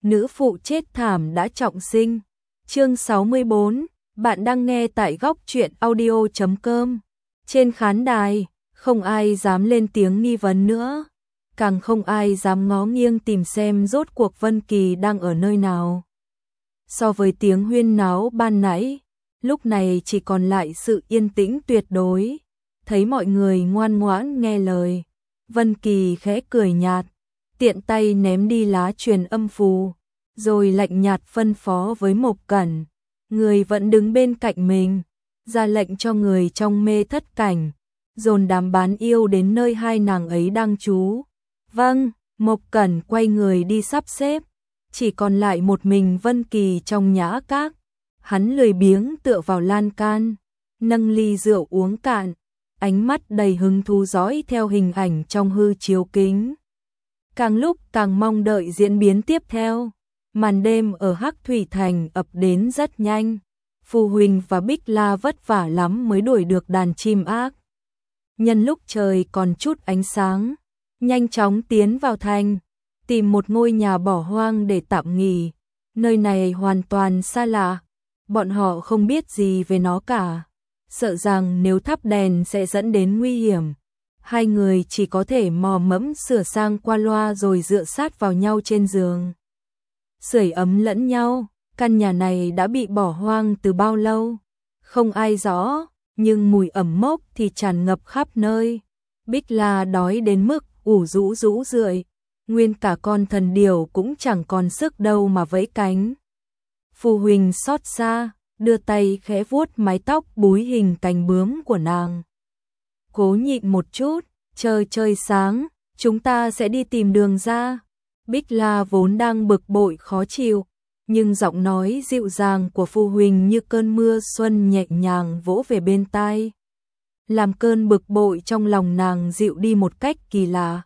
nữ phụ chết thảm đã trọng sinh. Chương 64, bạn đang nghe tại góc truyện audio.com. Trên khán đài, không ai dám lên tiếng nghi vấn nữa, càng không ai dám ngó nghiêng tìm xem rốt cuộc Vân Kỳ đang ở nơi nào. So với tiếng huyên náo ban nãy, lúc này chỉ còn lại sự yên tĩnh tuyệt đối. Thấy mọi người ngoan ngoãn nghe lời, Vân Kỳ khẽ cười nhạt, tiện tay ném đi lá truyền âm phù, rồi lạnh nhạt phân phó với Mộc Cẩn, người vẫn đứng bên cạnh mình, ra lệnh cho người trong mê thất cảnh, dồn đám bán yêu đến nơi hai nàng ấy đang trú. Vâng, Mộc Cẩn quay người đi sắp xếp, chỉ còn lại một mình Vân Kỳ trong nhã các. Hắn lười biếng tựa vào lan can, nâng ly rượu uống cạn, ánh mắt đầy hứng thú dõi theo hình ảnh trong hư chiếu kính. Càng lúc càng mong đợi diễn biến tiếp theo. Màn đêm ở Hắc Thủy Thành ập đến rất nhanh. Phù Huỳnh và Bích La vất vả lắm mới đuổi được đàn chim ác. Nhân lúc trời còn chút ánh sáng, nhanh chóng tiến vào thành, tìm một ngôi nhà bỏ hoang để tạm nghỉ. Nơi này hoàn toàn xa lạ, bọn họ không biết gì về nó cả, sợ rằng nếu thắp đèn sẽ dẫn đến nguy hiểm. Hai người chỉ có thể mò mẫm sửa sang qua loa rồi dựa sát vào nhau trên giường, sưởi ấm lẫn nhau. Căn nhà này đã bị bỏ hoang từ bao lâu, không ai rõ, nhưng mùi ẩm mốc thì tràn ngập khắp nơi. Bích La đói đến mức ủ rũ rũ rượi, nguyên cả con thần điểu cũng chẳng còn sức đâu mà vẫy cánh. Phù Huỳnh xót xa, đưa tay khẽ vuốt mái tóc búi hình cánh bướm của nàng. Cố nhịn một chút, trời trời sáng, chúng ta sẽ đi tìm đường ra. Bích La vốn đang bực bội khó chịu, nhưng giọng nói dịu dàng của Phù Huỳnh như cơn mưa xuân nhẹ nhàng vỗ về bên tai, làm cơn bực bội trong lòng nàng dịu đi một cách kỳ lạ.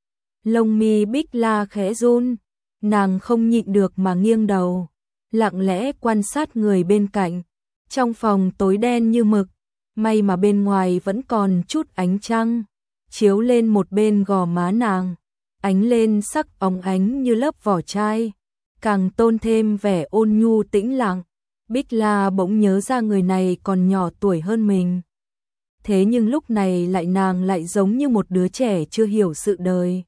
Lông mi Bích La khẽ run, nàng không nhịn được mà nghiêng đầu, lặng lẽ quan sát người bên cạnh. Trong phòng tối đen như mực, may mà bên ngoài vẫn còn chút ánh trăng, chiếu lên một bên gò má nàng, ánh lên sắc óng ánh như lớp vỏ chai, càng tôn thêm vẻ ôn nhu tĩnh lặng. Bích La bỗng nhớ ra người này còn nhỏ tuổi hơn mình. Thế nhưng lúc này nàng lại giống như một đứa trẻ chưa hiểu sự đời.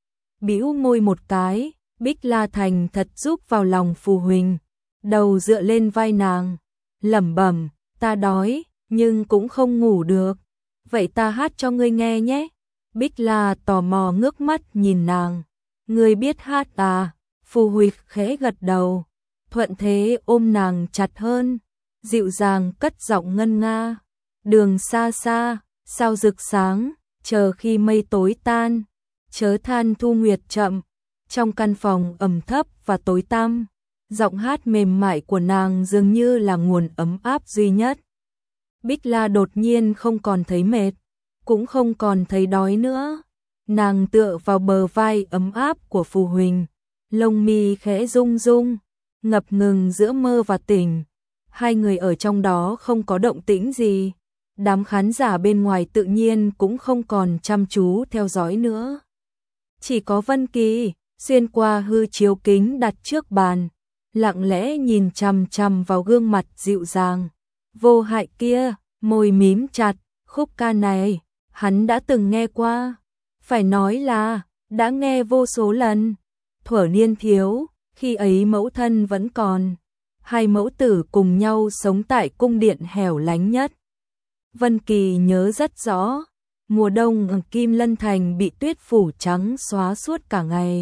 Bĩu môi một cái, Bích La thành thật giúp vào lòng Phù Huỳnh, đầu dựa lên vai nàng, lẩm bẩm, ta đói, nhưng cũng không ngủ được. Vậy ta hát cho ngươi nghe nhé. Bích La tò mò ngước mắt nhìn nàng. Ngươi biết hát à? Phù Huỳnh khẽ gật đầu, thuận thế ôm nàng chặt hơn, dịu dàng cất giọng ngân nga. Đường xa xa, sao rực sáng, chờ khi mây tối tan, chớ than thu nguyệt chậm. Trong căn phòng ẩm thấp và tối tăm, giọng hát mềm mại của nàng dường như là nguồn ấm áp duy nhất. Bích La đột nhiên không còn thấy mệt, cũng không còn thấy đói nữa. Nàng tựa vào bờ vai ấm áp của Phù Huỳnh, lông mi khẽ rung rung, ngập ngừng giữa mơ và tỉnh. Hai người ở trong đó không có động tĩnh gì, đám khán giả bên ngoài tự nhiên cũng không còn chăm chú theo dõi nữa. Chỉ có Vân Kỳ xuyên qua hư chiếu kính đặt trước bàn, lặng lẽ nhìn chằm chằm vào gương mặt dịu dàng, vô hại kia, môi mím chặt. Khúc ca này, hắn đã từng nghe qua, phải nói là đã nghe vô số lần. Thuở niên thiếu, khi ấy mẫu thân vẫn còn, hai mẫu tử cùng nhau sống tại cung điện hẻo lánh nhất. Vân Kỳ nhớ rất rõ, mùa đông ở Kim Lân Thành bị tuyết phủ trắng xóa suốt cả ngày.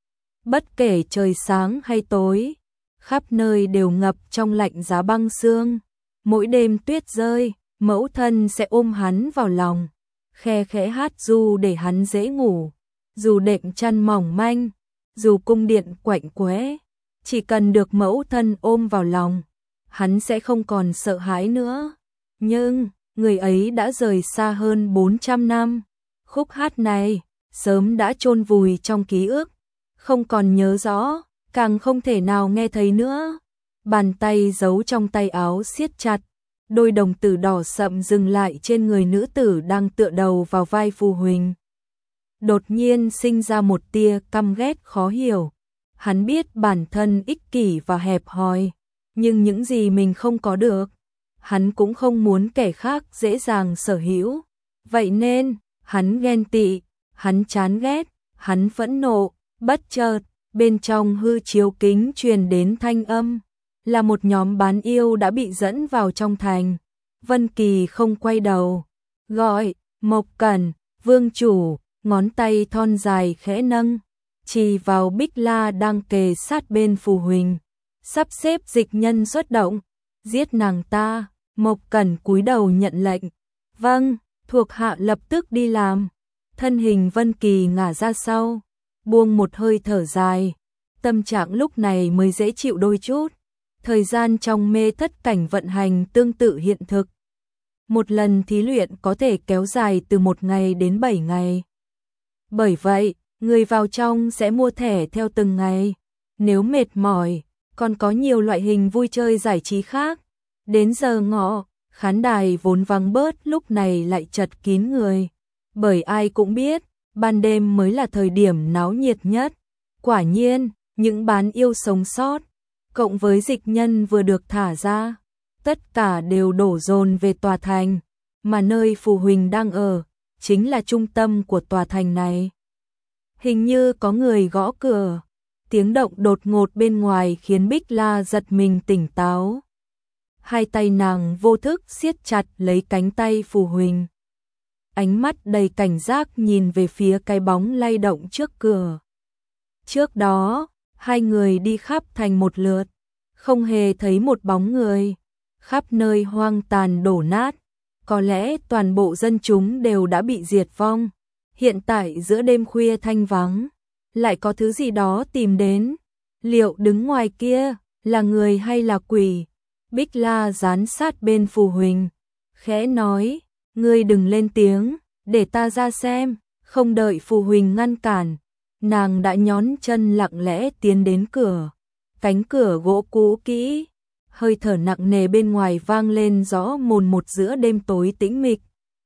Bất kể trời sáng hay tối, khắp nơi đều ngập trong lạnh giá băng sương. Mỗi đêm tuyết rơi, mẫu thân sẽ ôm hắn vào lòng, khe khẽ hát ru để hắn dễ ngủ. Dù đệm chăn mỏng manh, dù cung điện quạnh quẽ, chỉ cần được mẫu thân ôm vào lòng, hắn sẽ không còn sợ hãi nữa. Nhưng người ấy đã rời xa hơn 400 năm. Khúc hát này sớm đã chôn vùi trong ký ức, không còn nhớ rõ, càng không thể nào nghe thấy nữa. Bàn tay giấu trong tay áo siết chặt, đôi đồng tử đỏ sậm dừng lại trên người nữ tử đang tựa đầu vào vai Phù Huỳnh. Đột nhiên sinh ra một tia căm ghét khó hiểu. Hắn biết bản thân ích kỷ và hẹp hòi, nhưng những gì mình không có được, hắn cũng không muốn kẻ khác dễ dàng sở hữu. Vậy nên, hắn ghen tị, hắn chán ghét, hắn phẫn nộ. Bất chợt, bên trong hư chiếu kính truyền đến thanh âm, là một nhóm bán yêu đã bị dẫn vào trong thành. Vân Kỳ không quay đầu, gọi, Mộc Cẩn, vương chủ, ngón tay thon dài khẽ nâng, chỉ vào Bích La đang kề sát bên Phù Huỳnh, sắp xếp dịch nhân xuất động, giết nàng ta. Mộc Cẩn cúi đầu nhận lệnh, vâng, thuộc hạ lập tức đi làm. Thân hình Vân Kỳ ngả ra sau, buông một hơi thở dài, tâm trạng lúc này mới dễ chịu đôi chút. Thời gian trong mê thất cảnh vận hành tương tự hiện thực. Một lần thí luyện có thể kéo dài từ 1 ngày đến 7 ngày. Bởi vậy, người vào trong sẽ mua thẻ theo từng ngày. Nếu mệt mỏi, còn có nhiều loại hình vui chơi giải trí khác. Đến giờ ngọ, khán đài vốn vắng bớt lúc này lại chật kín người. Bởi ai cũng biết, ban đêm mới là thời điểm náo nhiệt nhất. Quả nhiên, những bán yêu sống sót, cộng với dịch nhân vừa được thả ra, tất cả đều đổ dồn về tòa thành, mà nơi Phù Huỳnh đang ở, chính là trung tâm của tòa thành này. Hình như có người gõ cửa, tiếng động đột ngột bên ngoài khiến Bích La giật mình tỉnh táo. Hai tay nàng vô thức siết chặt lấy cánh tay Phù Huỳnh. Ánh mắt đầy cảnh giác nhìn về phía cái bóng lay động trước cửa. Trước đó, hai người đi khắp thành một lượt, không hề thấy một bóng người, khắp nơi hoang tàn đổ nát, có lẽ toàn bộ dân chúng đều đã bị diệt vong. Hiện tại giữa đêm khuya thanh vắng, lại có thứ gì đó tìm đến, liệu đứng ngoài kia là người hay là quỷ? Bích La dán sát bên Phù Huỳnh, khẽ nói, ngươi đừng lên tiếng, để ta ra xem. Không đợi Phù Huỳnh ngăn cản, nàng đã nhón chân lặng lẽ tiến đến cửa. Cánh cửa gỗ cũ kỹ, hơi thở nặng nề bên ngoài vang lên rõ mồn một giữa đêm tối tĩnh mịch.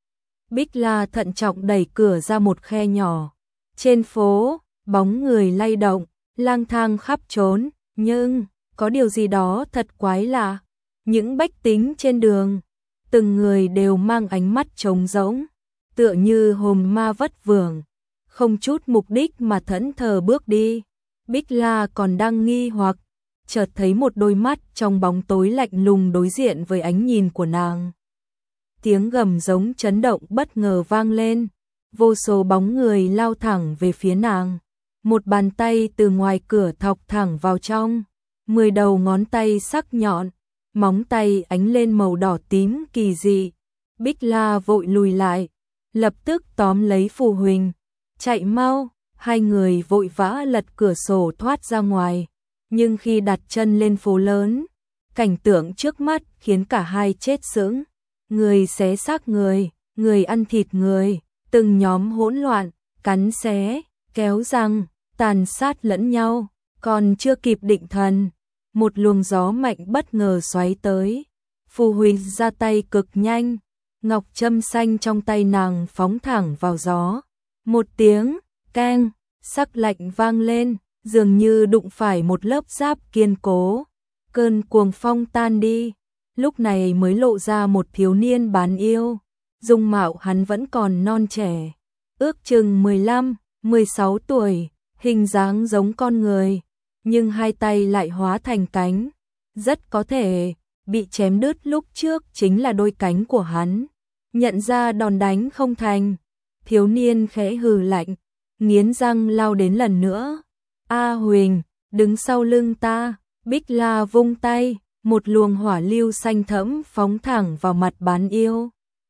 Bích La thận trọng đẩy cửa ra một khe nhỏ. Trên phố, bóng người lay động, lang thang khắp trốn, nhưng có điều gì đó thật quái lạ. Những bách tính trên đường, từng người đều mang ánh mắt trống rỗng, tựa như hồn ma vất vưởng, không chút mục đích mà thẫn thờ bước đi. Bích La còn đang nghi hoặc, chợt thấy một đôi mắt trong bóng tối lạnh lùng đối diện với ánh nhìn của nàng. Tiếng gầm giống chấn động bất ngờ vang lên, vô số bóng người lao thẳng về phía nàng. Một bàn tay từ ngoài cửa thọc thẳng vào trong, 10 đầu ngón tay sắc nhọn, móng tay ánh lên màu đỏ tím kỳ dị. Bích La vội lùi lại, lập tức tóm lấy Phù Huỳnh, chạy mau. Hai người vội vã lật cửa sổ thoát ra ngoài, nhưng khi đặt chân lên phố lớn, cảnh tượng trước mắt khiến cả hai chết sững. Người xé xác người, người ăn thịt người, từng nhóm hỗn loạn, cắn xé, kéo răng, tàn sát lẫn nhau. Còn chưa kịp định thần, một luồng gió mạnh bất ngờ xoáy tới. Phù Huỳnh ra tay cực nhanh, ngọc châm xanh trong tay nàng phóng thẳng vào gió. Một tiếng keng, sắc lạnh vang lên, dường như đụng phải một lớp giáp kiên cố. Cơn cuồng phong tan đi, lúc này mới lộ ra một thiếu niên bán yêu. Dung mạo hắn vẫn còn non trẻ, ước chừng 15, 16 tuổi, hình dáng giống con người, nhưng hai tay lại hóa thành cánh. Rất có thể, bị chém đứt lúc trước chính là đôi cánh của hắn. Nhận ra đòn đánh không thành, thiếu niên khẽ hừ lạnh, nghiến răng lao đến lần nữa. A Huỳnh, đứng sau lưng ta. Bích La vung tay, một luồng hỏa lưu xanh thẫm phóng thẳng vào mặt bán yêu.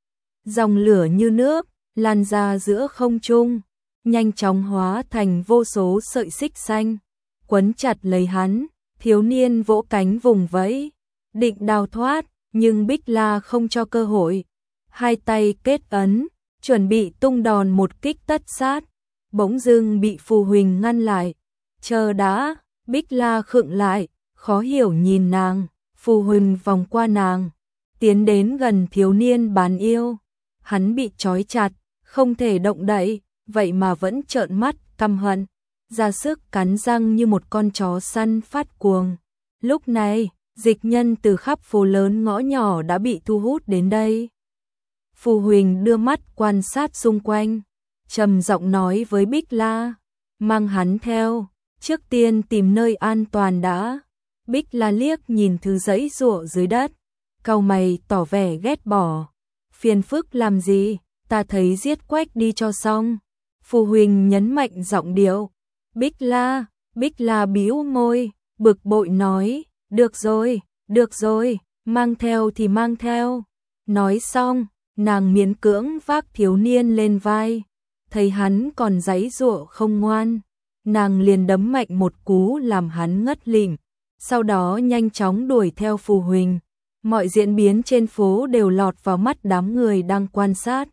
Dòng lửa như nước, lan ra giữa không trung, nhanh chóng hóa thành vô số sợi xích xanh, quấn chặt lấy hắn. Thiếu niên vỗ cánh vùng vẫy, định đào thoát, nhưng Bích La không cho cơ hội. Hai tay kết ấn, chuẩn bị tung đòn một kích tất sát, bỗng dưng bị Phù Huỳnh ngăn lại. Chờ đã. Bích La khựng lại, khó hiểu nhìn nàng. Phù Huỳnh vòng qua nàng, tiến đến gần thiếu niên bán yêu. Hắn bị trói chặt, không thể động đậy, vậy mà vẫn trợn mắt căm hận. ra sức cắn răng như một con chó săn phát cuồng. Lúc này, dịch nhân từ khắp phố lớn ngõ nhỏ đã bị thu hút đến đây. Phù Huỳnh đưa mắt quan sát xung quanh, trầm giọng nói với Bích La, mang hắn theo, trước tiên tìm nơi an toàn đã. Bích La liếc nhìn thứ giãy giụa dưới đất, cau mày tỏ vẻ ghét bỏ. Phiền phức làm gì, ta thấy giết Quách đi cho xong. Phù Huỳnh nhấn mạnh giọng điệu. Bích La bĩu môi, bực bội nói, được rồi, mang theo thì mang theo. Nói xong, nàng miễn cưỡng vác thiếu niên lên vai, thấy hắn còn giãy giụa không ngoan, nàng liền đấm mạnh một cú làm hắn ngất lịm, sau đó nhanh chóng đuổi theo Phù Huỳnh. Mọi diễn biến trên phố đều lọt vào mắt đám người đang quan sát.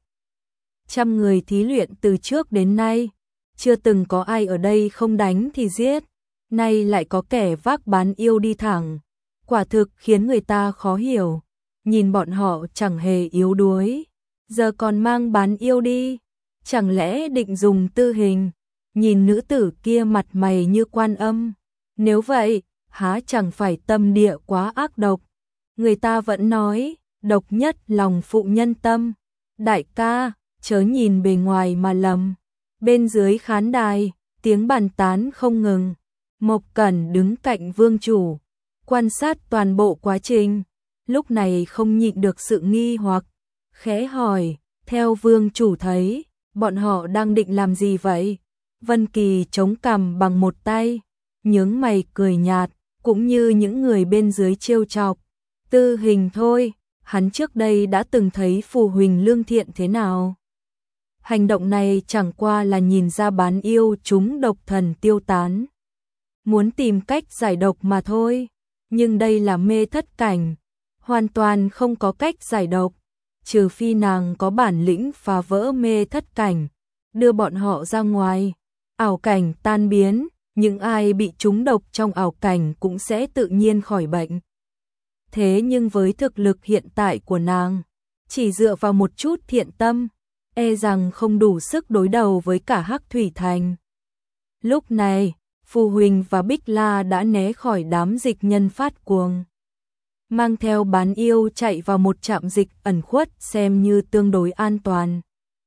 Trăm người thí luyện từ trước đến nay, chưa từng có ai ở đây không đánh thì giết, nay lại có kẻ vác bán yêu đi thẳng, quả thực khiến người ta khó hiểu. Nhìn bọn họ chẳng hề yếu đuối, giờ còn mang bán yêu đi, chẳng lẽ định dùng tư hình? Nhìn nữ tử kia mặt mày như Quan Âm, nếu vậy, há chẳng phải tâm địa quá ác độc. Người ta vẫn nói, độc nhất lòng phụ nhân tâm. Đại ca, chớ nhìn bề ngoài mà lầm. Bên dưới khán đài, tiếng bàn tán không ngừng. Mộc Cẩn đứng cạnh vương chủ, quan sát toàn bộ quá trình. Lúc này không nhịn được sự nghi hoặc, khẽ hỏi, theo vương chủ thấy, bọn họ đang định làm gì vậy? Vân Kỳ chống cằm bằng một tay, nhướng mày cười nhạt, cũng như những người bên dưới trêu chọc. Tư hình thôi, hắn trước đây đã từng thấy Phù Huỳnh lương thiện thế nào. Hành động này chẳng qua là nhìn ra bán yêu chúng độc thần tiêu tán, muốn tìm cách giải độc mà thôi. Nhưng đây là mê thất cảnh, hoàn toàn không có cách giải độc, trừ phi nàng có bản lĩnh phá vỡ mê thất cảnh, đưa bọn họ ra ngoài. Ảo cảnh tan biến, những ai bị trúng độc trong ảo cảnh cũng sẽ tự nhiên khỏi bệnh. Thế nhưng với thực lực hiện tại của nàng, chỉ dựa vào một chút thiện tâm, e rằng không đủ sức đối đầu với cả Hắc Thủy Thành. Lúc này, Phù Huỳnh và Bích La đã né khỏi đám dịch nhân phát cuồng, mang theo bán yêu chạy vào một trạm dịch ẩn khuất xem như tương đối an toàn.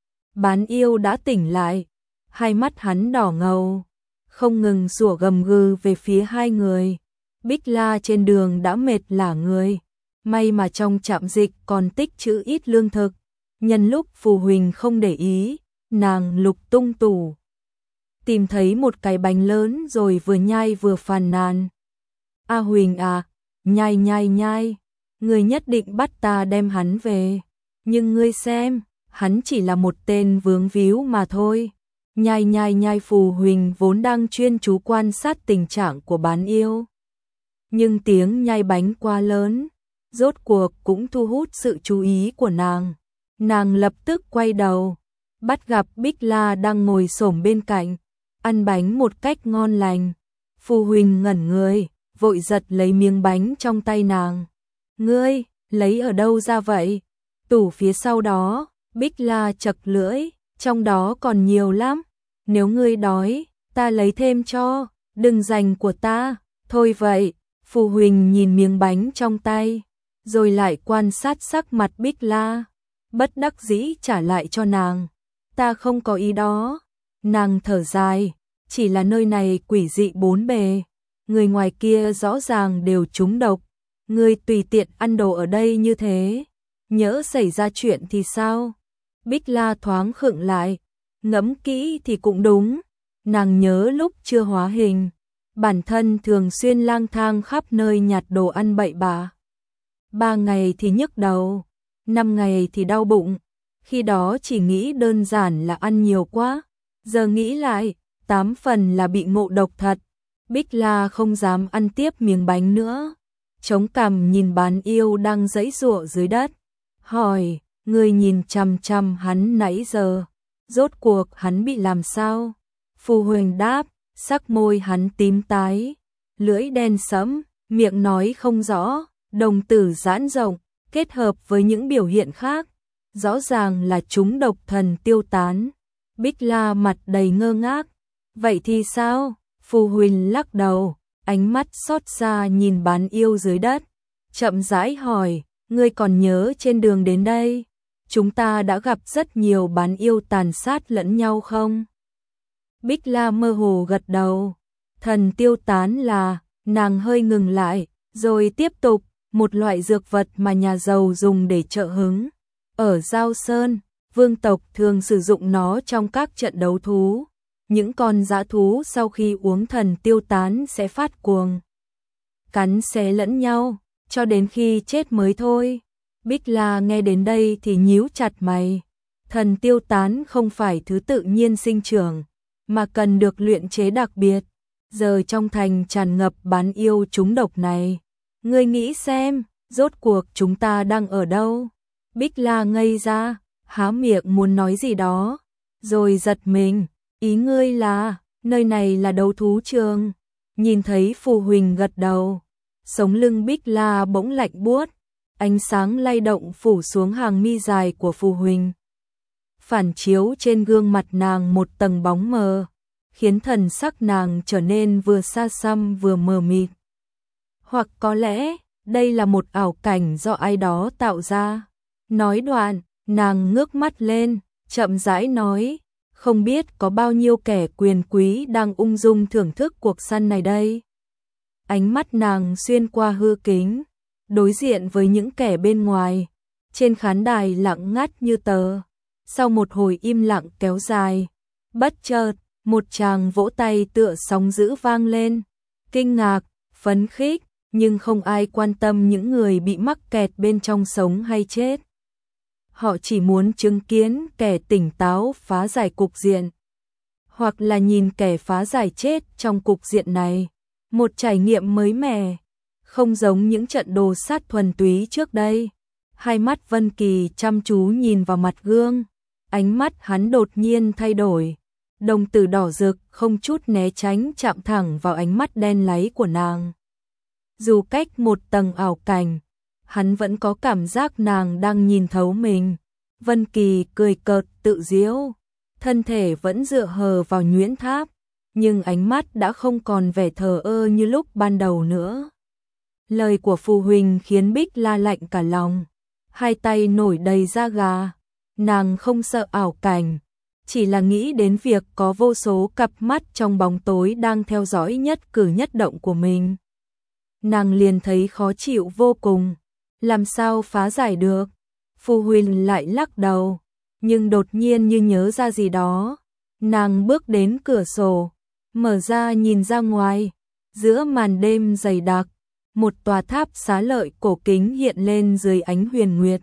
Bán yêu đã tỉnh lại, hai mắt hắn đỏ ngầu, không ngừng sủa gầm gừ về phía hai người. Bích La trên đường đã mệt lả người, may mà trong trạm dịch còn tích trữ ít lương thực. Nhân lúc Phù Huỳnh không để ý, nàng lục tung tủ, tìm thấy một cái bánh lớn rồi vừa nhai vừa phàn nàn. A Huỳnh à, nhai, ngươi nhất định bắt ta đem hắn về, nhưng ngươi xem, hắn chỉ là một tên vướng víu mà thôi. Nhai. Phù Huỳnh vốn đang chuyên chú quan sát tình trạng của bán yêu, nhưng tiếng nhai bánh quá lớn, rốt cuộc cũng thu hút sự chú ý của nàng. Nàng lập tức quay đầu, bắt gặp Bích La đang ngồi xổm bên cạnh, ăn bánh một cách ngon lành. Phù Huỳnh ngẩn người, vội giật lấy miếng bánh trong tay nàng. Ngươi, lấy ở đâu ra vậy? Tủ phía sau đó. Bích La chật lưỡi, trong đó còn nhiều lắm. Nếu ngươi đói, ta lấy thêm cho, đừng dành của ta. Thôi vậy, Phù Huỳnh nhìn miếng bánh trong tay, rồi lại quan sát sắc mặt Bích La, bất đắc dĩ trả lại cho nàng. Ta không có ý đó. Nàng thở dài, chỉ là nơi này quỷ dị bốn bề, người ngoài kia rõ ràng đều trúng độc, ngươi tùy tiện ăn đồ ở đây như thế, nhỡ xảy ra chuyện thì sao? Bích La thoáng khựng lại, ngẫm kỹ thì cũng đúng, nàng nhớ lúc chưa hóa hình, bản thân thường xuyên lang thang khắp nơi nhặt đồ ăn bậy bạ. 3 ngày thì nhức đầu, 5 ngày thì đau bụng, khi đó chỉ nghĩ đơn giản là ăn nhiều quá, giờ nghĩ lại, 8 phần là bị ngộ độc thật. Bích La không dám ăn tiếp miếng bánh nữa, chống cằm nhìn bán yêu đang giãy giụa dưới đất, hỏi, ngươi nhìn chằm chằm hắn nãy giờ, rốt cuộc hắn bị làm sao? Phù Huỳnh đáp, sắc môi hắn tím tái, lưỡi đen sẫm, miệng nói không rõ, đồng tử giãn rộng, kết hợp với những biểu hiện khác, rõ ràng là chúng độc thần tiêu tán. Bích La mặt đầy ngơ ngác, Vậy thì sao? Phù Huỳnh lắc đầu, ánh mắt xót xa nhìn bán yêu dưới đất, chậm rãi hỏi, ngươi còn nhớ trên đường đến đây, chúng ta đã gặp rất nhiều bán yêu tàn sát lẫn nhau không? Bích La mơ hồ gật đầu, thần tiêu tán là, nàng hơi ngừng lại, rồi tiếp tục, một loại dược vật mà nhà giàu dùng để trợ hứng. Ở Giao Sơn, vương tộc thường sử dụng nó trong các trận đấu thú. Những con dã thú sau khi uống thần tiêu tán sẽ phát cuồng, cắn xé lẫn nhau, cho đến khi chết mới thôi. Bích La nghe đến đây thì nhíu chặt mày. Thần tiêu tán không phải thứ tự nhiên sinh trưởng, mà cần được luyện chế đặc biệt. Giờ trong thành tràn ngập bán yêu trúng độc này. Ngươi nghĩ xem, rốt cuộc chúng ta đang ở đâu? Bích La ngây ra, há miệng muốn nói gì đó, rồi giật mình. Ý ngươi là, nơi này là đấu thú trường. Nhìn thấy Phù Huỳnh gật đầu, sống lưng Bích La bỗng lạnh buốt, ánh sáng lay động phủ xuống hàng mi dài của Phù Huỳnh. Phản chiếu trên gương mặt nàng một tầng bóng mờ, khiến thần sắc nàng trở nên vừa xa xăm vừa mờ mịt. Hoặc có lẽ, đây là một ảo cảnh do ai đó tạo ra. Nói đoạn, nàng ngước mắt lên, chậm rãi nói, không biết có bao nhiêu kẻ quyền quý đang ung dung thưởng thức cuộc săn này đây. Ánh mắt nàng xuyên qua hư kính, đối diện với những kẻ bên ngoài, trên khán đài lặng ngắt như tờ. Sau một hồi im lặng kéo dài, bất chợt, một tràng vỗ tay tựa sóng dữ vang lên, kinh ngạc, phấn khích, nhưng không ai quan tâm những người bị mắc kẹt bên trong sống hay chết. Họ chỉ muốn chứng kiến kẻ tỉnh táo phá giải cục diện, hoặc là nhìn kẻ phá giải chết trong cục diện này. Một trải nghiệm mới mẻ, không giống những trận đồ sát thuần túy trước đây. Hai mắt Vân Kỳ chăm chú nhìn vào mặt gương, ánh mắt hắn đột nhiên thay đổi, đồng tử đỏ rực không chút né tránh chạm thẳng vào ánh mắt đen láy của nàng. Dù cách một tầng ảo cảnh, hắn vẫn có cảm giác nàng đang nhìn thấu mình. Vân Kỳ cười cợt tự giễu, thân thể vẫn dựa hờ vào nhuyễn tháp, nhưng ánh mắt đã không còn vẻ thờ ơ như lúc ban đầu nữa. Lời của Phù Huỳnh khiến Bích La lạnh cả lòng, hai tay nổi đầy da gà. Nàng không sợ ảo cảnh, chỉ là nghĩ đến việc có vô số cặp mắt trong bóng tối đang theo dõi nhất cử nhất động của mình. Nàng liền thấy khó chịu vô cùng, làm sao phá giải được. Phù Huỳnh lại lắc đầu, nhưng đột nhiên như nhớ ra gì đó, nàng bước đến cửa sổ, mở ra nhìn ra ngoài, giữa màn đêm dày đặc, một tòa tháp xá lợi cổ kính hiện lên dưới ánh huyền nguyệt.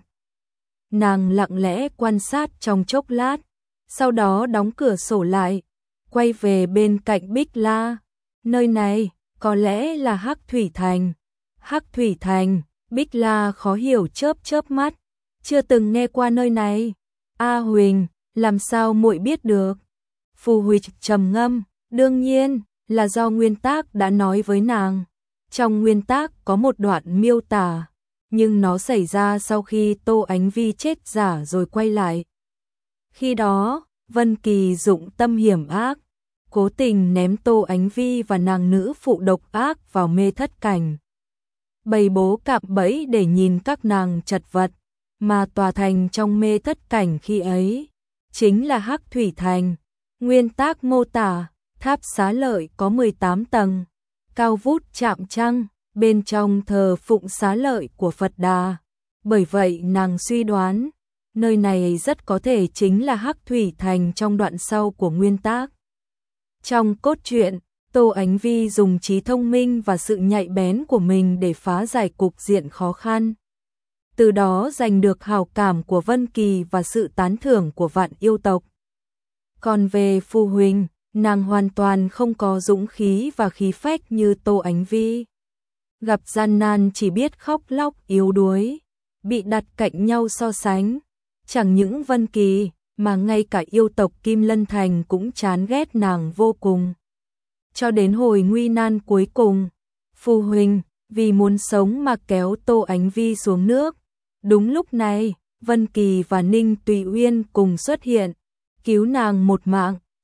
Nàng lặng lẽ quan sát trong chốc lát, sau đó đóng cửa sổ lại, quay về bên cạnh Bích La. Nơi này, có lẽ là Hắc Thủy Thành. Hắc Thủy Thành, Bích La khó hiểu chớp chớp mắt, chưa từng nghe qua nơi này. A Huỳnh, làm sao muội biết được? Phù Huỳnh trầm ngâm, đương nhiên, là do nguyên tác đã nói với nàng. Trong nguyên tác có một đoạn miêu tả, nhưng nó xảy ra sau khi Tô Ánh Vi chết giả rồi quay lại. Khi đó, Vân Kỳ dụng tâm hiểm ác, cố tình ném Tô Ánh Vi và nàng nữ phụ độc ác vào mê thất cảnh, bày bố cạm bẫy để nhìn các nàng chật vật, mà tòa thành trong mê thất cảnh khi ấy chính là Hắc Thủy Thành. Nguyên tác mô tả, tháp xá lợi có 18 tầng, cao vút chạm trăng, bên trong thờ phụng xá lợi của Phật Đà. Bởi vậy nàng suy đoán, nơi này rất có thể chính là Hắc Thủy Thành trong đoạn sau của nguyên tác. Trong cốt truyện, Tô Ánh Vi dùng trí thông minh và sự nhạy bén của mình để phá giải cục diện khó khăn, từ đó giành được hảo cảm của Vân Kỳ và sự tán thưởng của vạn yêu tộc. Còn về Phù Huỳnh, nàng hoàn toàn không có dũng khí và khí phách như Tô Ánh Vi. Gặp gian nan chỉ biết khóc lóc yếu đuối, bị đặt cạnh nhau so sánh. Chẳng những Vân Kỳ, mà ngay cả yêu tộc Kim Lân Thành cũng chán ghét nàng vô cùng. Cho đến hồi nguy nan cuối cùng, Phù Huỳnh vì muốn sống mà kéo Tô Ánh Vi xuống nước. Đúng lúc này, Vân Kỳ và Ninh Tùy Uyên cùng xuất hiện, cứu nàng một mạng,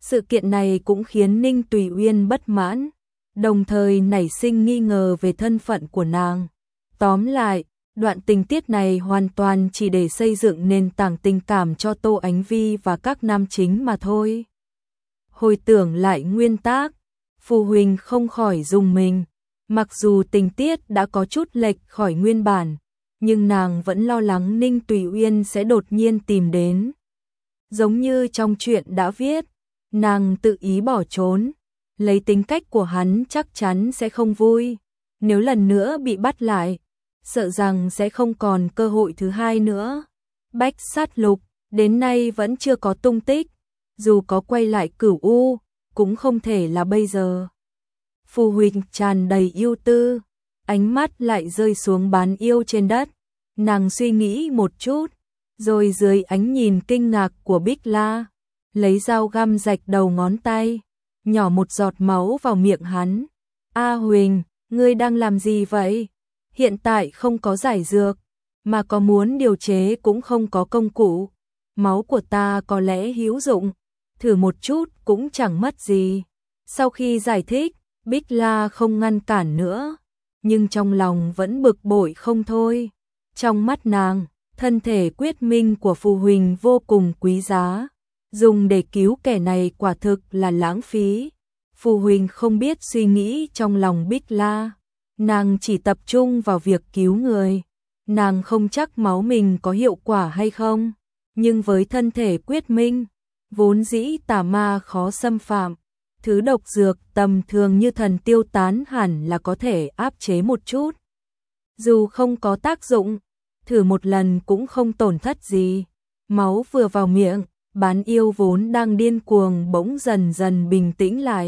Sự kiện này cũng khiến Ninh Tùy Uyên bất mãn, đồng thời nảy sinh nghi ngờ về thân phận của nàng. Tóm lại, đoạn tình tiết này hoàn toàn chỉ để xây dựng nền tảng tình cảm cho Tô Ánh Vi và các nam chính mà thôi. Hồi tưởng lại nguyên tác, Phù Huỳnh không khỏi rùng mình. Mặc dù tình tiết đã có chút lệch khỏi nguyên bản, nhưng nàng vẫn lo lắng Ninh Tùy Uyên sẽ đột nhiên tìm đến. Giống như trong truyện đã viết, nàng tự ý bỏ trốn, lấy tính cách của hắn chắc chắn sẽ không vui. Nếu lần nữa bị bắt lại, sợ rằng sẽ không còn cơ hội thứ hai nữa. Bách Sát Lục, đến nay vẫn chưa có tung tích, dù có quay lại Cửu U, cũng không thể là bây giờ. Phù Huỳnh tràn đầy yêu tư, ánh mắt lại rơi xuống bán yêu trên đất. Nàng suy nghĩ một chút, rồi dưới ánh nhìn kinh ngạc của Bích La, lấy dao găm rạch đầu ngón tay, nhỏ một giọt máu vào miệng hắn. A Huỳnh, ngươi đang làm gì vậy? Hiện tại không có giải dược, mà có muốn điều chế cũng không có công cụ. Máu của ta có lẽ hữu dụng, thử một chút cũng chẳng mất gì. Sau khi giải thích, Bích La không ngăn cản nữa, nhưng trong lòng vẫn bực bội không thôi. Trong mắt nàng, thân thể quyết minh của Phù Huỳnh vô cùng quý giá, dùng để cứu kẻ này quả thực là lãng phí. Phù Huỳnh không biết suy nghĩ trong lòng Bích La, nàng chỉ tập trung vào việc cứu người. Nàng không chắc máu mình có hiệu quả hay không, nhưng với thân thể quyết minh, vốn dĩ tà ma khó xâm phạm, thứ độc dược tầm thường như thần tiêu tán hẳn là có thể áp chế một chút. Dù không có tác dụng, thử một lần cũng không tổn thất gì. Máu vừa vào miệng, bán yêu vốn đang điên cuồng bỗng dần dần bình tĩnh lại.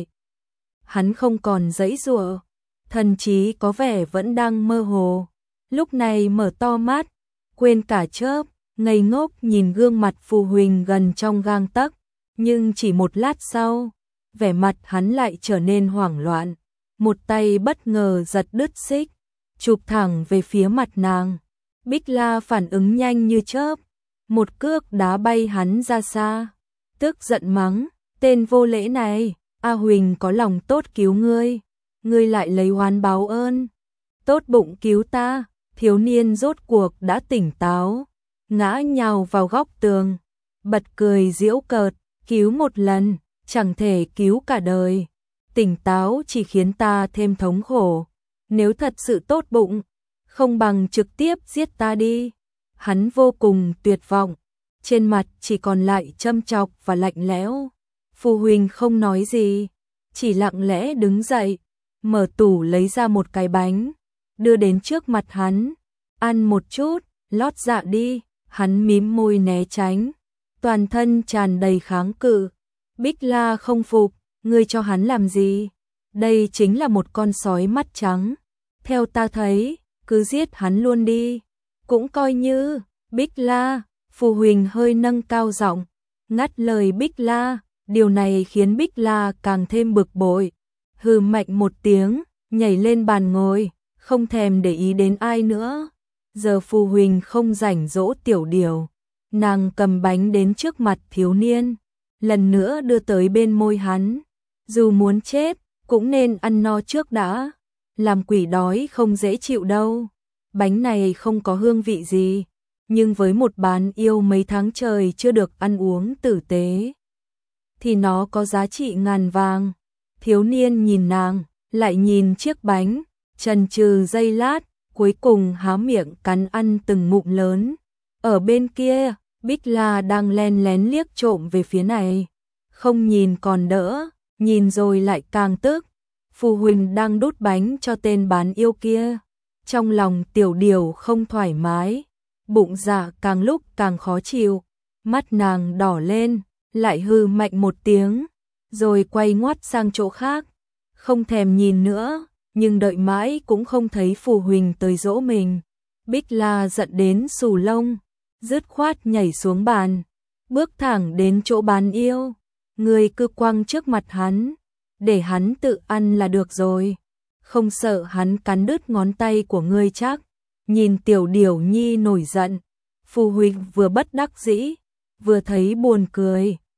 Hắn không còn giãy giụa, thần trí có vẻ vẫn đang mơ hồ. Lúc này mở to mắt, quên cả chớp, ngây ngốc nhìn gương mặt Phù Huỳnh gần trong gang tấc, nhưng chỉ một lát sau, vẻ mặt hắn lại trở nên hoảng loạn. Một tay bất ngờ giật đứt xích, chụp thẳng về phía mặt nàng. Bích La phản ứng nhanh như chớp, một cước đá bay hắn ra xa, tức giận mắng, tên vô lễ này, A Huỳnh có lòng tốt cứu ngươi, ngươi lại lấy oán báo ơn. Tốt bụng cứu ta. Thiếu niên rốt cuộc đã tỉnh táo, ngã nhào vào góc tường, bật cười giễu cợt, cứu một lần, chẳng thể cứu cả đời. Tỉnh táo chỉ khiến ta thêm thống khổ, nếu thật sự tốt bụng, không bằng trực tiếp giết ta đi. Hắn vô cùng tuyệt vọng, trên mặt chỉ còn lại châm chọc và lạnh lẽo. Phù Huỳnh không nói gì, chỉ lặng lẽ đứng dậy, mở tủ lấy ra một cái bánh, đưa đến trước mặt hắn. Ăn một chút, lót dạ đi. Hắn mím môi né tránh, toàn thân tràn đầy kháng cự. Bích La không phục, ngươi cho hắn làm gì? Đây chính là một con sói mắt trắng. Theo ta thấy, cứ giết hắn luôn đi. Cũng coi như, Bích La, Phù Huỳnh hơi nâng cao giọng, ngắt lời Bích La. Điều này khiến Bích La càng thêm bực bội. Hừ mạnh một tiếng, nhảy lên bàn ngồi, không thèm để ý đến ai nữa. Giờ Phù Huỳnh không rảnh dỗ tiểu điều, nàng cầm bánh đến trước mặt thiếu niên, lần nữa đưa tới bên môi hắn. Dù muốn chết, cũng nên ăn no trước đã, làm quỷ đói không dễ chịu đâu. Bánh này không có hương vị gì, nhưng với một bán yêu mấy tháng trời chưa được ăn uống tử tế, thì nó có giá trị ngàn vàng. Thiếu niên nhìn nàng, lại nhìn chiếc bánh, chần chừ giây lát, cuối cùng há miệng cắn ăn từng ngụm lớn. Ở bên kia, Bích La đang len lén liếc trộm về phía này. Không nhìn còn đỡ, nhìn rồi lại càng tức. Phù Huỳnh đang đút bánh cho tên bán yêu kia. Trong lòng tiểu điều không thoải mái, bụng dạ càng lúc càng khó chịu. Mắt nàng đỏ lên, lại hừ mạnh một tiếng, rồi quay ngoắt sang chỗ khác. Không thèm nhìn nữa. Nhưng đợi mãi cũng không thấy Phù Huỳnh tới dỗ mình. Bích La giận đến xù lông, dứt khoát nhảy xuống bàn, bước thẳng đến chỗ bán yêu. Người cứ quăng trước mặt hắn, để hắn tự ăn là được rồi. Không sợ hắn cắn đứt ngón tay của ngươi chắc. Nhìn tiểu điểu nhi nổi giận, Phù Huỳnh vừa bất đắc dĩ, vừa thấy buồn cười.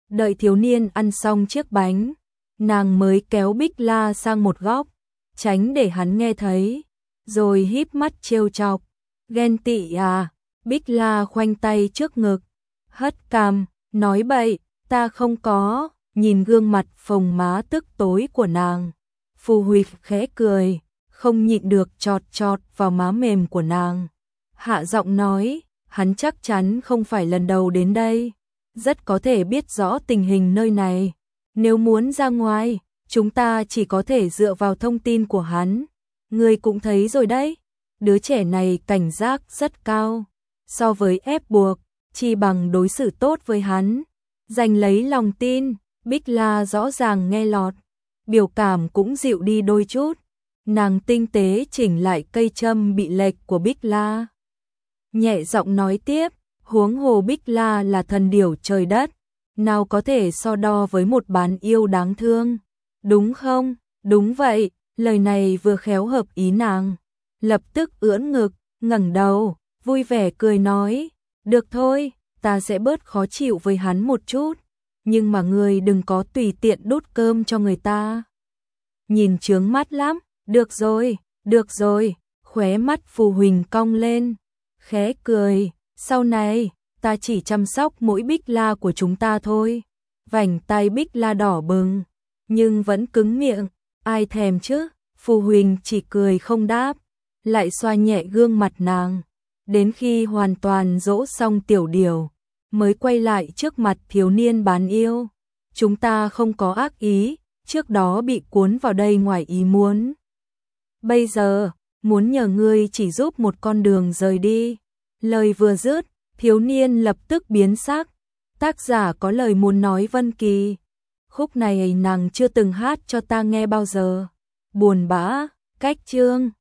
Đợi thiếu niên ăn xong chiếc bánh, nàng mới kéo Bích La sang một góc, tránh để hắn nghe thấy, rồi híp mắt trêu chọc. Ghen tị à? Bích La khoanh tay trước ngực, hất cằm, nói bậy, ta không có. Nhìn gương mặt phồng má tức tối của nàng, Phù Huỳnh khẽ cười, không nhịn được chọt chọt vào má mềm của nàng. Hạ giọng nói, hắn chắc chắn không phải lần đầu đến đây, rất có thể biết rõ tình hình nơi này. Nếu muốn ra ngoài, chúng ta chỉ có thể dựa vào thông tin của hắn. Ngươi cũng thấy rồi đấy, đứa trẻ này cảnh giác rất cao, so với ép buộc, chỉ bằng đối xử tốt với hắn, giành lấy lòng tin. Bích La rõ ràng nghe lọt, biểu cảm cũng dịu đi đôi chút. Nàng tinh tế chỉnh lại cây châm bị lệch của Bích La, nhẹ giọng nói tiếp, huống hồ Bích La là thần điểu trời đất, nào có thể so đo với một bán yêu đáng thương, đúng không? Đúng vậy, lời này vừa khéo hợp ý nàng, lập tức ưỡn ngực, ngẩng đầu, vui vẻ cười nói, được thôi, ta sẽ bớt khó chịu với hắn một chút, nhưng mà ngươi đừng có tùy tiện đút cơm cho người ta. Nhìn chướng mắt lắm, được rồi, khóe mắt Phù Huỳnh cong lên, khẽ cười, sau này, ta chỉ chăm sóc mỗi Bích La của chúng ta thôi. Vành tay Bích La đỏ bừng, nhưng vẫn cứng miệng, ai thèm chứ? Phù Huỳnh chỉ cười không đáp, lại xoa nhẹ gương mặt nàng, đến khi hoàn toàn dỗ xong tiểu điểu, mới quay lại trước mặt thiếu niên bán yêu. Chúng ta không có ác ý, trước đó bị cuốn vào đây ngoài ý muốn. Bây giờ, muốn nhờ ngươi chỉ giúp một con đường rời đi. Lời vừa dứt, thiếu niên lập tức biến sắc. Tác giả có lời muốn nói Vân Kỳ. Khúc này nàng chưa từng hát cho ta nghe bao giờ. Buồn bã, cách chương.